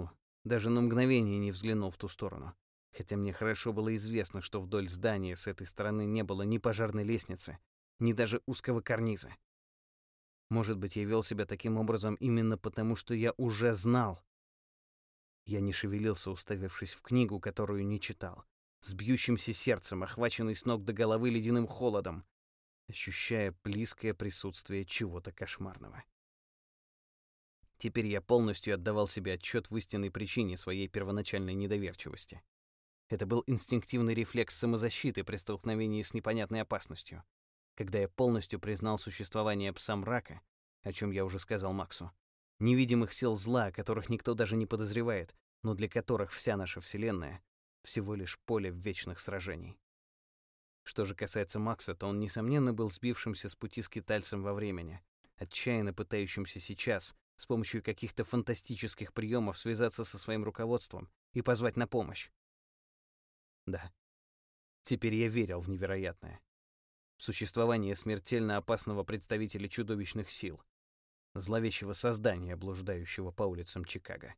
[SPEAKER 1] Даже на мгновение не взглянул в ту сторону. Хотя мне хорошо было известно, что вдоль здания с этой стороны не было ни пожарной лестницы, ни даже узкого карниза. Может быть, я вел себя таким образом именно потому, что я уже знал. Я не шевелился, уставившись в книгу, которую не читал, с бьющимся сердцем, охваченный с ног до головы ледяным холодом, ощущая близкое присутствие чего-то кошмарного. Теперь я полностью отдавал себе отчет в истинной причине своей первоначальной недоверчивости. Это был инстинктивный рефлекс самозащиты при столкновении с непонятной опасностью. Когда я полностью признал существование пса мрака, о чем я уже сказал Максу, невидимых сил зла, о которых никто даже не подозревает, но для которых вся наша Вселенная — всего лишь поле вечных сражений. Что же касается Макса, то он, несомненно, был сбившимся с пути скитальцем во времени, отчаянно пытающимся сейчас с помощью каких-то фантастических приемов связаться со своим руководством и позвать на помощь. Да, теперь я верил в невероятное. Существование смертельно опасного представителя чудовищных сил, зловещего создания, блуждающего по улицам Чикаго.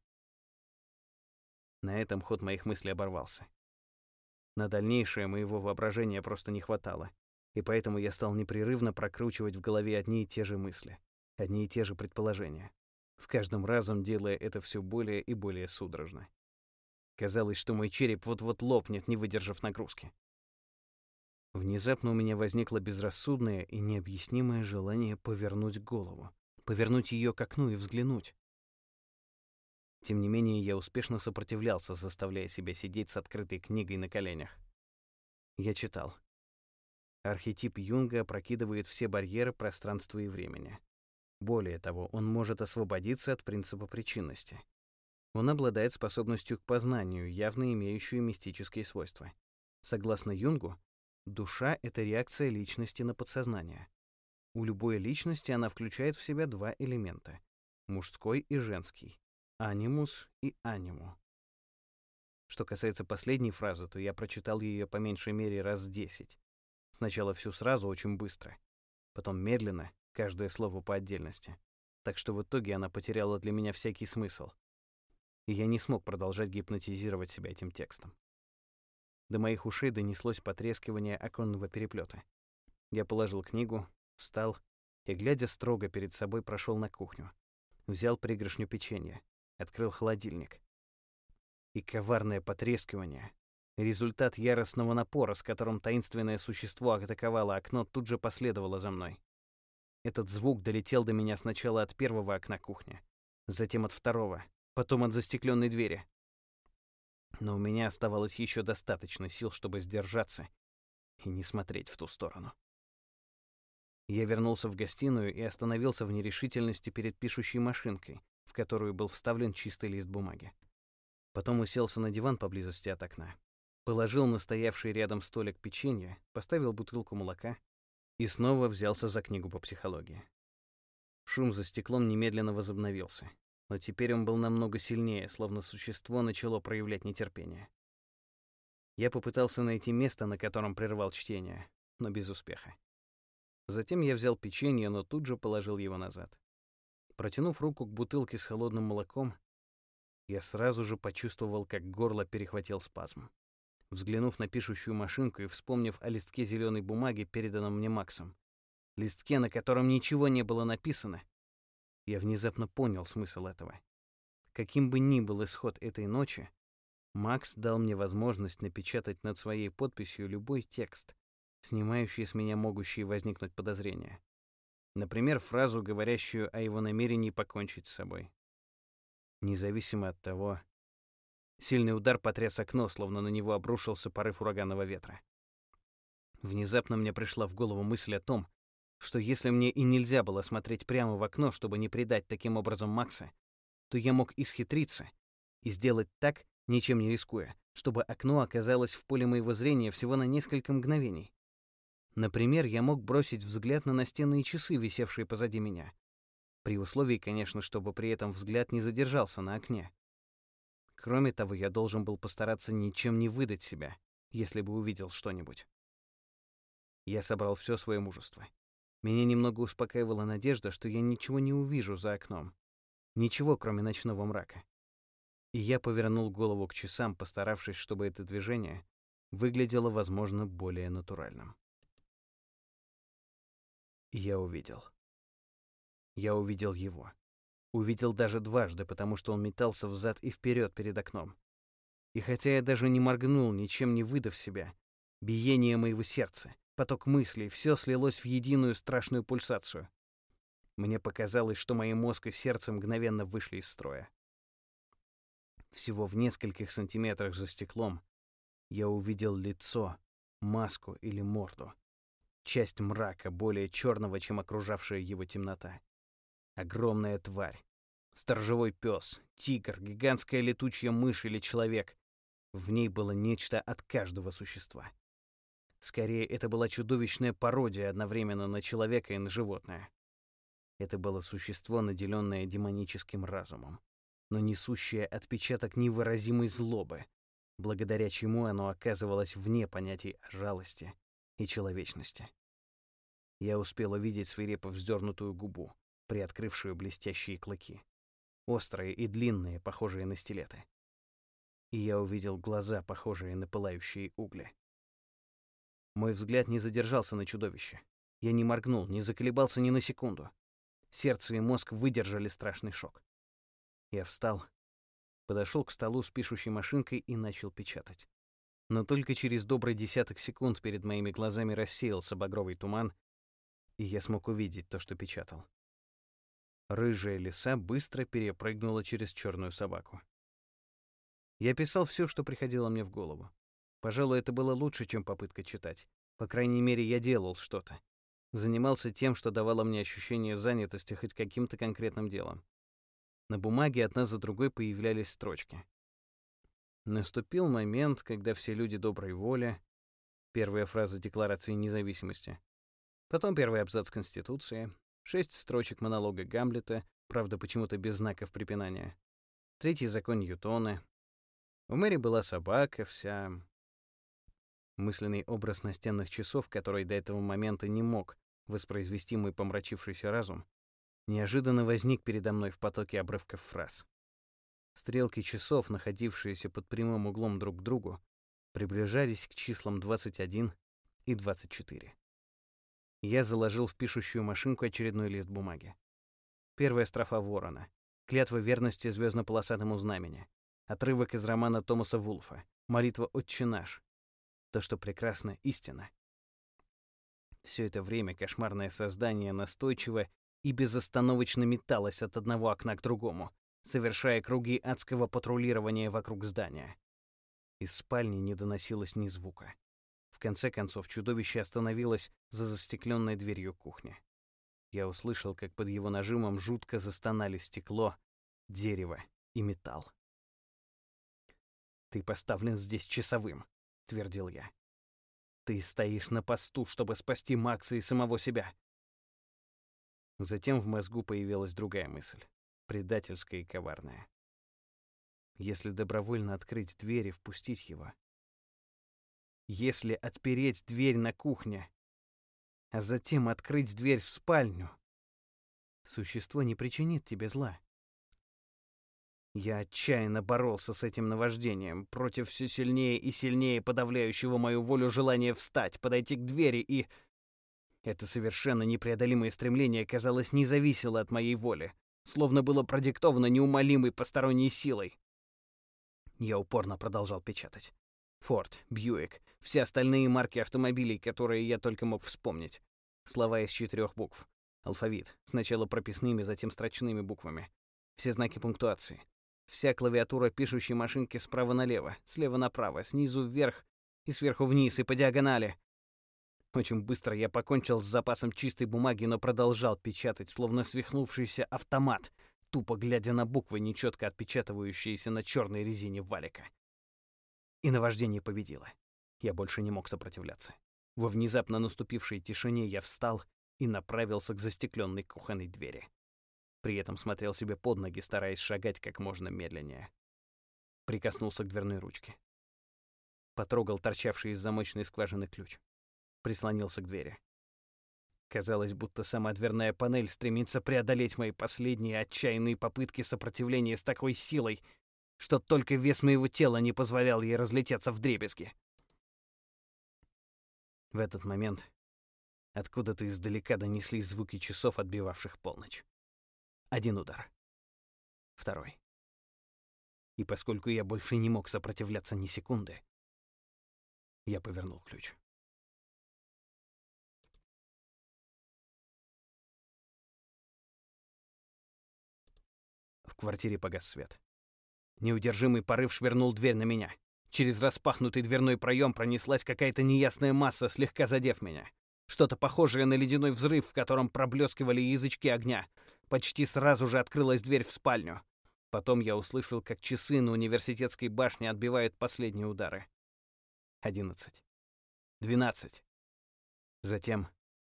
[SPEAKER 1] На этом ход моих мыслей оборвался. На дальнейшее моего воображения просто не хватало, и поэтому я стал непрерывно прокручивать в голове одни и те же мысли, одни и те же предположения, с каждым разом делая это все более и более судорожно. Казалось, что мой череп вот-вот лопнет, не выдержав нагрузки. Внезапно у меня возникло безрассудное и необъяснимое желание повернуть голову, повернуть ее к окну и взглянуть. Тем не менее, я успешно сопротивлялся, заставляя себя сидеть с открытой книгой на коленях. Я читал. Архетип Юнга опрокидывает все барьеры пространства и времени. Более того, он может освободиться от принципа причинности. Он обладает способностью к познанию, явно имеющую мистические свойства. Согласно Юнгу, душа — это реакция личности на подсознание. У любой личности она включает в себя два элемента — мужской и женский, анимус и аниму. Что касается последней фразы, то я прочитал ее по меньшей мере раз 10. Сначала всю сразу очень быстро, потом медленно, каждое слово по отдельности. Так что в итоге она потеряла для меня всякий смысл. И я не смог продолжать гипнотизировать себя этим текстом. До моих ушей донеслось потрескивание оконного переплета. Я положил книгу, встал и, глядя строго перед собой, прошел на кухню. Взял пригоршню печенья, открыл холодильник. И коварное потрескивание, результат яростного напора, с которым таинственное существо атаковало окно, тут же последовало за мной. Этот звук долетел до меня сначала от первого окна кухни, затем от второго, потом от застекленной двери. Но у меня оставалось еще достаточно сил, чтобы сдержаться и не смотреть в ту сторону. Я вернулся в гостиную и остановился в нерешительности перед пишущей машинкой, в которую был вставлен чистый лист бумаги. Потом уселся на диван поблизости от окна, положил на стоявший рядом столик печенье, поставил бутылку молока и снова взялся за книгу по психологии. Шум за стеклом немедленно возобновился, но теперь он был намного сильнее, словно существо начало проявлять нетерпение. Я попытался найти место, на котором прервал чтение, но без успеха. Затем я взял печенье, но тут же положил его назад. Протянув руку к бутылке с холодным молоком, я сразу же почувствовал, как горло перехватил спазм. Взглянув на пишущую машинку и вспомнив о листке зеленой бумаги, переданном мне Максом, листке, на котором ничего не было написано, я внезапно понял смысл этого. Каким бы ни был исход этой ночи, Макс дал мне возможность напечатать над своей подписью любой текст, снимающий с меня могущие возникнуть подозрения. Например, фразу, говорящую о его намерении покончить с собой. Независимо от того, сильный удар потряс окно, словно на него обрушился порыв ураганного ветра. Внезапно мне пришла в голову мысль о том, что если мне и нельзя было смотреть прямо в окно, чтобы не предать таким образом Макса, то я мог исхитриться и сделать так, ничем не рискуя, чтобы окно оказалось в поле моего зрения всего на несколько мгновений. Например, я мог бросить взгляд на настенные часы, висевшие позади меня. При условии, конечно, чтобы при этом взгляд не задержался на окне. Кроме того, я должен был постараться ничем не выдать себя, если бы увидел что-нибудь. Я собрал все свое мужество. Меня немного успокаивала надежда, что я ничего не увижу за окном. Ничего, кроме ночного мрака. И я повернул голову к часам, постаравшись, чтобы это движение выглядело, возможно, более натуральным. И я увидел. Я увидел его. Увидел даже дважды, потому что он метался взад и вперед перед окном. И хотя я даже не моргнул, ничем не выдав себя, биение моего сердца, поток мыслей, все слилось в единую страшную пульсацию. Мне показалось, что мои мозг и сердце мгновенно вышли из строя. Всего в нескольких сантиметрах за стеклом я увидел лицо, маску или морду. Часть мрака, более черного, чем окружавшая его темнота. Огромная тварь. Сторожевой пес, тигр, гигантская летучая мышь или человек. В ней было нечто от каждого существа. Скорее, это была чудовищная пародия одновременно на человека и на животное. Это было существо, наделенное демоническим разумом, но несущее отпечаток невыразимой злобы, благодаря чему оно оказывалось вне понятий о жалости и человечности. Я успел увидеть свирепо вздернутую губу, приоткрывшую блестящие клыки, острые и длинные, похожие на стилеты. И я увидел глаза, похожие на пылающие угли. Мой взгляд не задержался на чудовище. Я не моргнул, не заколебался ни на секунду. Сердце и мозг выдержали страшный шок. Я встал, подошел к столу с пишущей машинкой и начал печатать. Но только через добрый десяток секунд перед моими глазами рассеялся багровый туман, и я смог увидеть то, что печатал. Рыжая лиса быстро перепрыгнула через черную собаку. Я писал все, что приходило мне в голову. Пожалуй, это было лучше, чем попытка читать. По крайней мере, я делал что-то. Занимался тем, что давало мне ощущение занятости хоть каким-то конкретным делом. На бумаге одна за другой появлялись строчки. Наступил момент, когда все люди доброй воли. Первая фраза Декларации независимости. Потом первый абзац Конституции. 6 строчек монолога Гамлета, правда, почему-то без знаков препинания. 3-й закон Ньютона. У Мэри была собака, вся... Мысленный образ настенных часов, который до этого момента не мог воспроизвести мой помрачившийся разум, неожиданно возник передо мной в потоке обрывков фраз. Стрелки часов, находившиеся под прямым углом друг к другу, приближались к числам 21 и 24. Я заложил в пишущую машинку очередной лист бумаги. Первая строфа Ворона. Клятва верности звездно-полосатому знамени. Отрывок из романа Томаса Вулфа. Молитва «Отче наш». То, что прекрасно, истина. Все это время кошмарное создание настойчиво и безостановочно металось от одного окна к другому, совершая круги адского патрулирования вокруг здания. Из спальни не доносилось ни звука. В конце концов, чудовище остановилось за застекленной дверью кухни. Я услышал, как под его нажимом жутко застонали стекло, дерево и металл. «Ты поставлен здесь часовым», — твердил я. «Ты стоишь на посту, чтобы спасти Макса и самого себя». Затем в мозгу появилась другая мысль, предательская и коварная. Если добровольно открыть дверь и впустить его, если отпереть дверь на кухне, а затем открыть дверь в спальню, существо не причинит тебе зла. Я отчаянно боролся с этим наваждением, против все сильнее и сильнее подавляющего мою волю желания встать, подойти к двери и... Это совершенно непреодолимое стремление, казалось, не зависело от моей воли, словно было продиктовано неумолимой посторонней силой. Я упорно продолжал печатать. Форд, Бьюик, все остальные марки автомобилей, которые я только мог вспомнить. Слова из 4 букв. Алфавит, сначала прописными, затем строчными буквами. Все знаки пунктуации. Вся клавиатура пишущей машинки справа налево, слева направо, снизу вверх и сверху вниз, и по диагонали. Очень быстро я покончил с запасом чистой бумаги, но продолжал печатать, словно свихнувшийся автомат, тупо глядя на буквы, нечетко отпечатывающиеся на черной резине валика. И наваждение победило. Я больше не мог сопротивляться. Во внезапно наступившей тишине я встал и направился к застекленной кухонной двери. При этом смотрел себе под ноги, стараясь шагать как можно медленнее. Прикоснулся к дверной ручке. Потрогал торчавший из замочной скважины ключ. Прислонился к двери. Казалось, будто сама дверная панель стремится преодолеть мои последние отчаянные попытки сопротивления с такой силой, что только вес моего тела не позволял ей разлететься вдребезги. В этот момент откуда-то издалека донеслись звуки часов, отбивавших полночь. Один удар. Второй. И поскольку я больше не мог сопротивляться ни секунды, я повернул ключ. В квартире погас свет. Неудержимый порыв швырнул дверь на меня. Через распахнутый дверной проем пронеслась какая-то неясная масса, слегка задев меня. Что-то похожее на ледяной взрыв, в котором проблескивали язычки огня. Почти сразу же открылась дверь в спальню. Потом я услышал, как часы на университетской башне отбивают последние удары. 11. 12. Затем...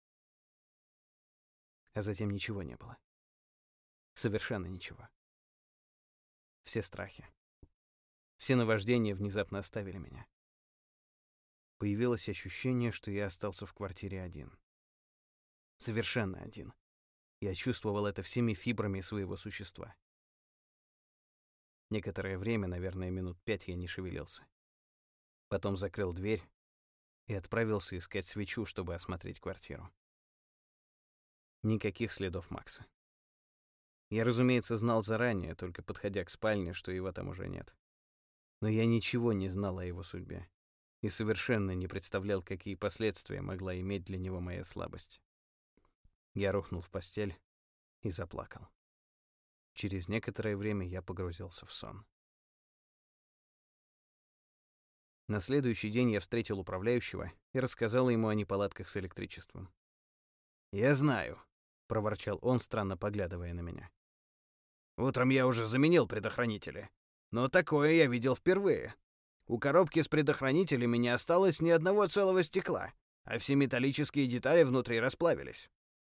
[SPEAKER 1] А затем ничего не было. Совершенно ничего. Все страхи, все наваждения внезапно оставили меня. Появилось ощущение, что я остался в квартире один. Совершенно один. Я чувствовал это всеми фибрами своего существа. Некоторое время, наверное, минут 5, я не шевелился. Потом закрыл дверь и отправился искать свечу, чтобы осмотреть квартиру. Никаких следов Макса. Я, разумеется, знал заранее, только подходя к спальне, что его там уже нет. Но я ничего не знал о его судьбе и совершенно не представлял, какие последствия могла иметь для него моя слабость. Я рухнул в постель и заплакал. Через некоторое время я погрузился в сон. На следующий день я встретил управляющего и рассказал ему о неполадках с электричеством. «Я знаю», — проворчал он, странно поглядывая на меня. «Утром я уже заменил предохранители, но такое я видел впервые. У коробки с предохранителями не осталось ни одного целого стекла, а все металлические детали внутри расплавились».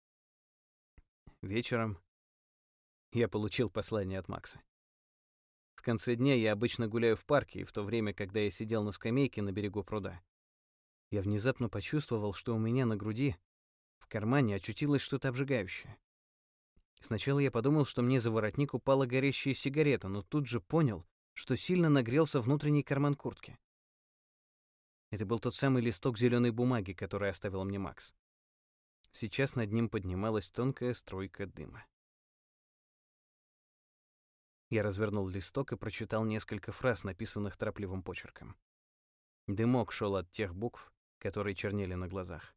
[SPEAKER 1] Вечером я получил послание от Макса. В конце дня я обычно гуляю в парке, и в то время, когда я сидел на скамейке на берегу пруда, я внезапно почувствовал, что у меня на груди, в кармане, очутилось что-то обжигающее. Сначала я подумал, что мне за воротник упала горящая сигарета, но тут же понял, что сильно нагрелся внутренний карман куртки. Это был тот самый листок зеленой бумаги, который оставил мне Макс. Сейчас над ним поднималась тонкая струйка дыма. Я развернул листок и прочитал несколько фраз, написанных торопливым почерком. Дымок шел от тех букв, которые чернели на глазах.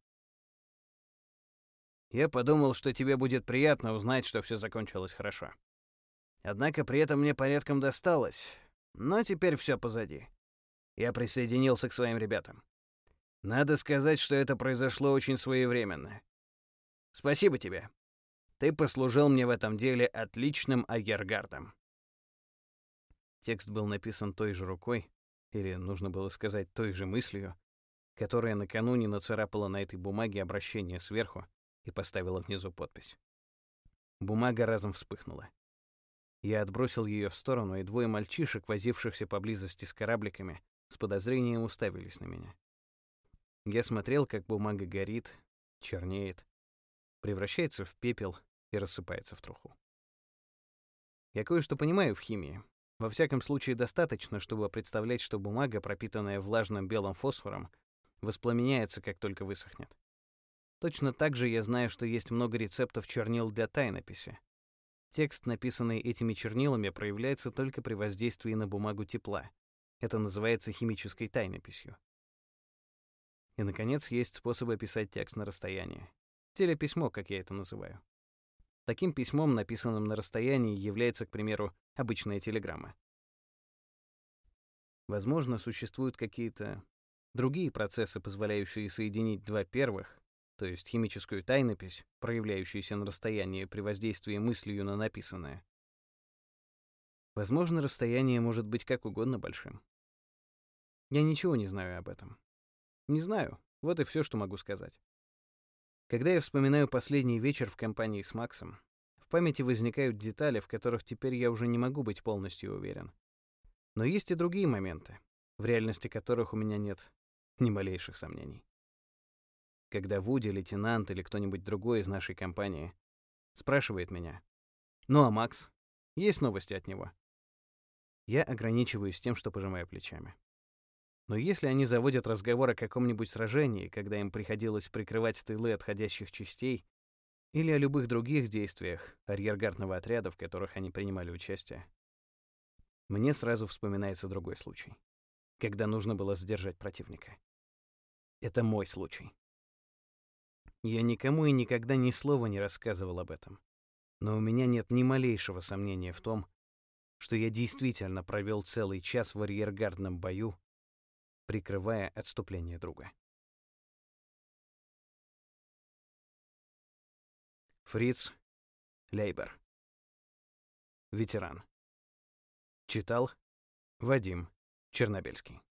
[SPEAKER 1] «Я подумал, что тебе будет приятно узнать, что все закончилось хорошо. Однако при этом мне порядком досталось, но теперь все позади. Я присоединился к своим ребятам. Надо сказать, что это произошло очень своевременно. Спасибо тебе. Ты послужил мне в этом деле отличным арьергардом». Текст был написан той же рукой, или, нужно было сказать, той же мыслью, которая накануне нацарапала на этой бумаге обращение сверху и поставила внизу подпись. Бумага разом вспыхнула. Я отбросил ее в сторону, и двое мальчишек, возившихся поблизости с корабликами, с подозрением уставились на меня. Я смотрел, как бумага горит, чернеет, превращается в пепел и рассыпается в труху. Я кое-что понимаю в химии. Во всяком случае, достаточно, чтобы представлять, что бумага, пропитанная влажным белым фосфором, воспламеняется, как только высохнет. Точно так же я знаю, что есть много рецептов чернил для тайнописи. Текст, написанный этими чернилами, проявляется только при воздействии на бумагу тепла. Это называется химической тайнописью. И, наконец, есть способы писать текст на расстоянии. Телеписьмо, как я это называю. Таким письмом, написанным на расстоянии, является, к примеру, обычная телеграмма. Возможно, существуют какие-то другие процессы, позволяющие соединить два первых, то есть химическую тайнопись, проявляющуюся на расстоянии при воздействии мыслью на написанное. Возможно, расстояние может быть как угодно большим. Я ничего не знаю об этом. Не знаю, вот и все, что могу сказать. Когда я вспоминаю последний вечер в компании с Максом, в памяти возникают детали, в которых теперь я уже не могу быть полностью уверен. Но есть и другие моменты, в реальности которых у меня нет ни малейших сомнений. Когда Вуди, лейтенант или кто-нибудь другой из нашей компании спрашивает меня: «Ну а Макс? Есть новости от него?» Я ограничиваюсь тем, что пожимаю плечами. Но если они заводят разговор о каком-нибудь сражении, когда им приходилось прикрывать тылы отходящих частей, или о любых других действиях арьергардного отряда, в которых они принимали участие, мне сразу вспоминается другой случай, когда нужно было задержать противника. Это мой случай. Я никому и никогда ни слова не рассказывал об этом. Но у меня нет ни малейшего сомнения в том, что я действительно провел целый час в арьергардном бою, прикрывая отступление друга. Фриц Лейбер. Ветеран. Читал Вадим Чернобельский.